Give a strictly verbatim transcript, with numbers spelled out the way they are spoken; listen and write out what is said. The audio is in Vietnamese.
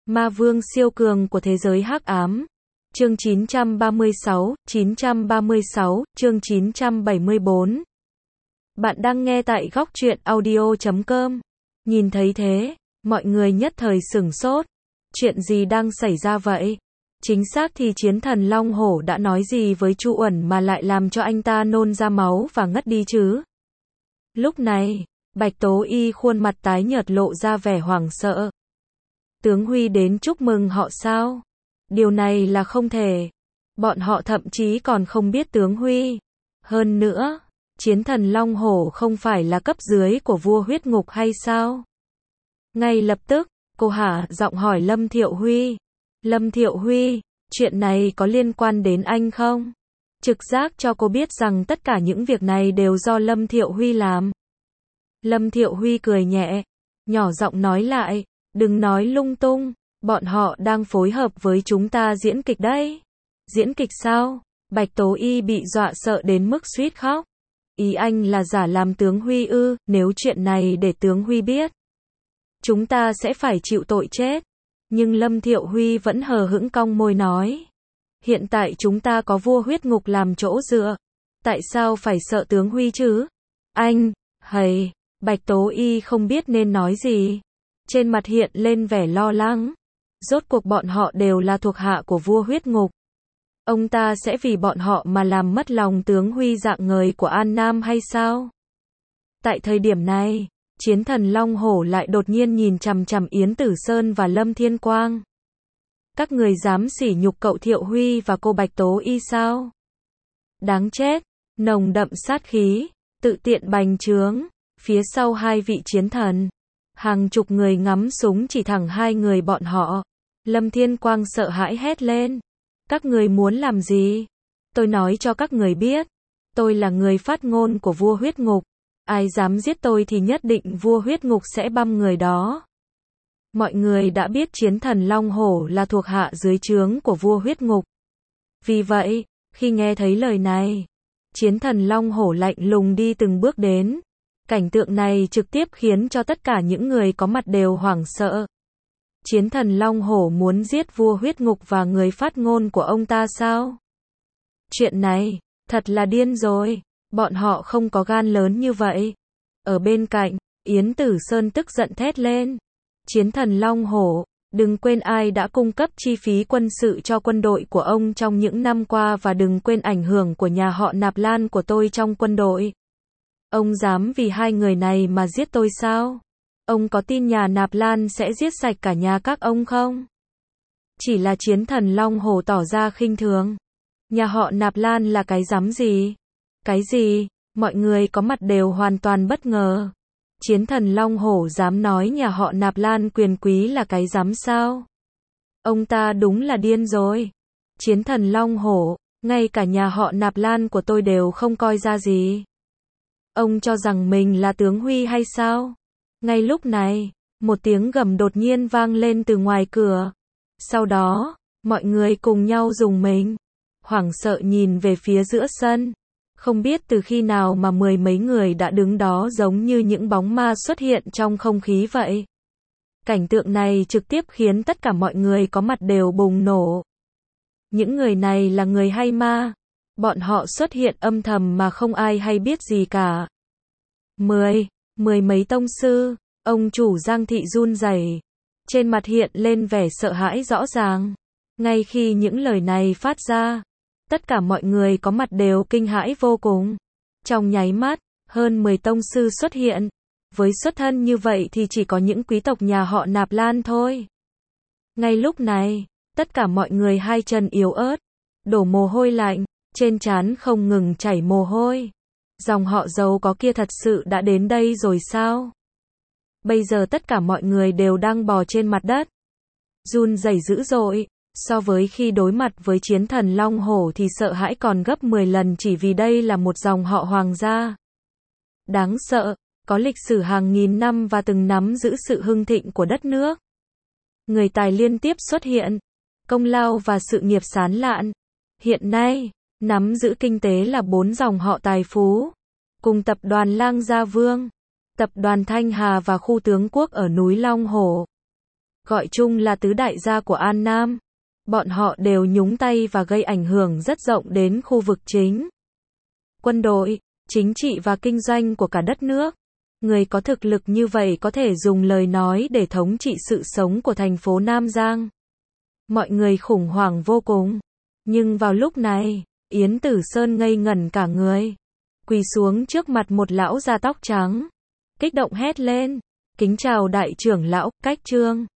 Ma vương siêu cường của thế giới hắc ám. Chương chín trăm ba mươi sáu, chín trăm ba mươi sáu, chương chín trăm bảy mươi bốn. Bạn đang nghe tại góc truyện audio chấm com. Nhìn thấy thế, mọi người nhất thời sửng sốt. Chuyện gì đang xảy ra vậy? Chính xác thì chiến thần Long Hổ đã nói gì với Chu Uẩn mà lại làm cho anh ta nôn ra máu và ngất đi chứ? Lúc này, Bạch Tố Y khuôn mặt tái nhợt lộ ra vẻ hoảng sợ. Tướng Huy đến chúc mừng họ sao? Điều này là không thể. Bọn họ thậm chí còn không biết tướng Huy. Hơn nữa, chiến thần Long Hổ không phải là cấp dưới của vua huyết ngục hay sao? Ngay lập tức, cô hạ giọng hỏi Lâm Thiệu Huy. Lâm Thiệu Huy, chuyện này có liên quan đến anh không? Trực giác cho cô biết rằng tất cả những việc này đều do Lâm Thiệu Huy làm. Lâm Thiệu Huy cười nhẹ, nhỏ giọng nói lại, đừng nói lung tung, bọn họ đang phối hợp với chúng ta diễn kịch đấy. Diễn kịch sao? Bạch Tố Y bị dọa sợ đến mức suýt khóc. Ý anh là giả làm tướng Huy ư? Nếu chuyện này để tướng Huy biết, chúng ta sẽ phải chịu tội chết. Nhưng Lâm Thiệu Huy vẫn hờ hững cong môi nói, hiện tại chúng ta có vua huyết ngục làm chỗ dựa, tại sao phải sợ tướng Huy chứ? Anh, hầy, Bạch Tố Y không biết nên nói gì. Trên mặt hiện lên vẻ lo lắng. Rốt cuộc bọn họ đều là thuộc hạ của vua huyết ngục. Ông ta sẽ vì bọn họ mà làm mất lòng tướng Huy dạng người của An Nam hay sao? Tại thời điểm này, chiến thần Long Hổ lại đột nhiên nhìn chằm chằm Yến Tử Sơn và Lâm Thiên Quang. Các người dám sỉ nhục cậu Thiệu Huy và cô Bạch Tố Y sao? Đáng chết, nồng đậm sát khí, tự tiện bành trướng, phía sau hai vị chiến thần. Hàng chục người ngắm súng chỉ thẳng hai người bọn họ. Lâm Thiên Quang sợ hãi hét lên. Các người muốn làm gì? Tôi nói cho các người biết. Tôi là người phát ngôn của vua huyết ngục. Ai dám giết tôi thì nhất định vua huyết ngục sẽ băm người đó. Mọi người đã biết chiến thần Long Hổ là thuộc hạ dưới trướng của vua huyết ngục. Vì vậy, khi nghe thấy lời này, chiến thần Long Hổ lạnh lùng đi từng bước đến. Cảnh tượng này trực tiếp khiến cho tất cả những người có mặt đều hoảng sợ. Chiến thần Long Hổ muốn giết vua huyết ngục và người phát ngôn của ông ta sao? Chuyện này, thật là điên rồi. Bọn họ không có gan lớn như vậy. Ở bên cạnh, Yến Tử Sơn tức giận thét lên. Chiến thần Long Hổ, đừng quên ai đã cung cấp chi phí quân sự cho quân đội của ông trong những năm qua và đừng quên ảnh hưởng của nhà họ Nạp Lan của tôi trong quân đội. Ông dám vì hai người này mà giết tôi sao? Ông có tin nhà Nạp Lan sẽ giết sạch cả nhà các ông không? Chỉ là chiến thần Long Hổ tỏ ra khinh thường. Nhà họ Nạp Lan là cái dám gì? Cái gì? Mọi người có mặt đều hoàn toàn bất ngờ. Chiến thần Long Hổ dám nói nhà họ Nạp Lan quyền quý là cái dám sao? Ông ta đúng là điên rồi. Chiến thần Long Hổ, ngay cả nhà họ Nạp Lan của tôi đều không coi ra gì. Ông cho rằng mình là tướng Huy hay sao? Ngay lúc này, một tiếng gầm đột nhiên vang lên từ ngoài cửa. Sau đó, mọi người cùng nhau rùng mình, hoảng sợ nhìn về phía giữa sân. Không biết từ khi nào mà mười mấy người đã đứng đó giống như những bóng ma xuất hiện trong không khí vậy. Cảnh tượng này trực tiếp khiến tất cả mọi người có mặt đều bùng nổ. Những người này là người hay ma? Bọn họ xuất hiện âm thầm mà không ai hay biết gì cả. Mười, mười mấy tông sư, ông chủ Giang Thị run rẩy, trên mặt hiện lên vẻ sợ hãi rõ ràng. Ngay khi những lời này phát ra, tất cả mọi người có mặt đều kinh hãi vô cùng. Trong nháy mắt, hơn mười tông sư xuất hiện. Với xuất thân như vậy thì chỉ có những quý tộc nhà họ Nạp Lan thôi. Ngay lúc này, tất cả mọi người hai chân yếu ớt, đổ mồ hôi lạnh, trên trán không ngừng chảy mồ hôi. Dòng họ giàu có kia thật sự đã đến đây rồi sao? Bây giờ tất cả mọi người đều đang bò trên mặt đất, run rẩy dữ dội. So với khi đối mặt với chiến thần Long Hổ thì sợ hãi còn gấp mười lần chỉ vì đây là một dòng họ hoàng gia. Đáng sợ, có lịch sử hàng nghìn năm và từng nắm giữ sự hưng thịnh của đất nước. Người tài liên tiếp xuất hiện, công lao và sự nghiệp sán lạn. Hiện nay, nắm giữ kinh tế là bốn dòng họ tài phú, cùng tập đoàn Lang Gia Vương, tập đoàn Thanh Hà và khu tướng quốc ở núi Long Hổ. gọi chung là tứ đại gia của An Nam. Bọn họ đều nhúng tay và gây ảnh hưởng rất rộng đến khu vực chính quân đội, chính trị và kinh doanh của cả đất nước. Người có thực lực như vậy có thể dùng lời nói để thống trị sự sống của thành phố Nam Giang. Mọi người khủng hoảng vô cùng. Nhưng vào lúc này, Yến Tử Sơn ngây ngẩn cả người. Quỳ xuống trước mặt một lão già tóc trắng. Kích động hét lên. Kính chào đại trưởng lão, Cách Trương.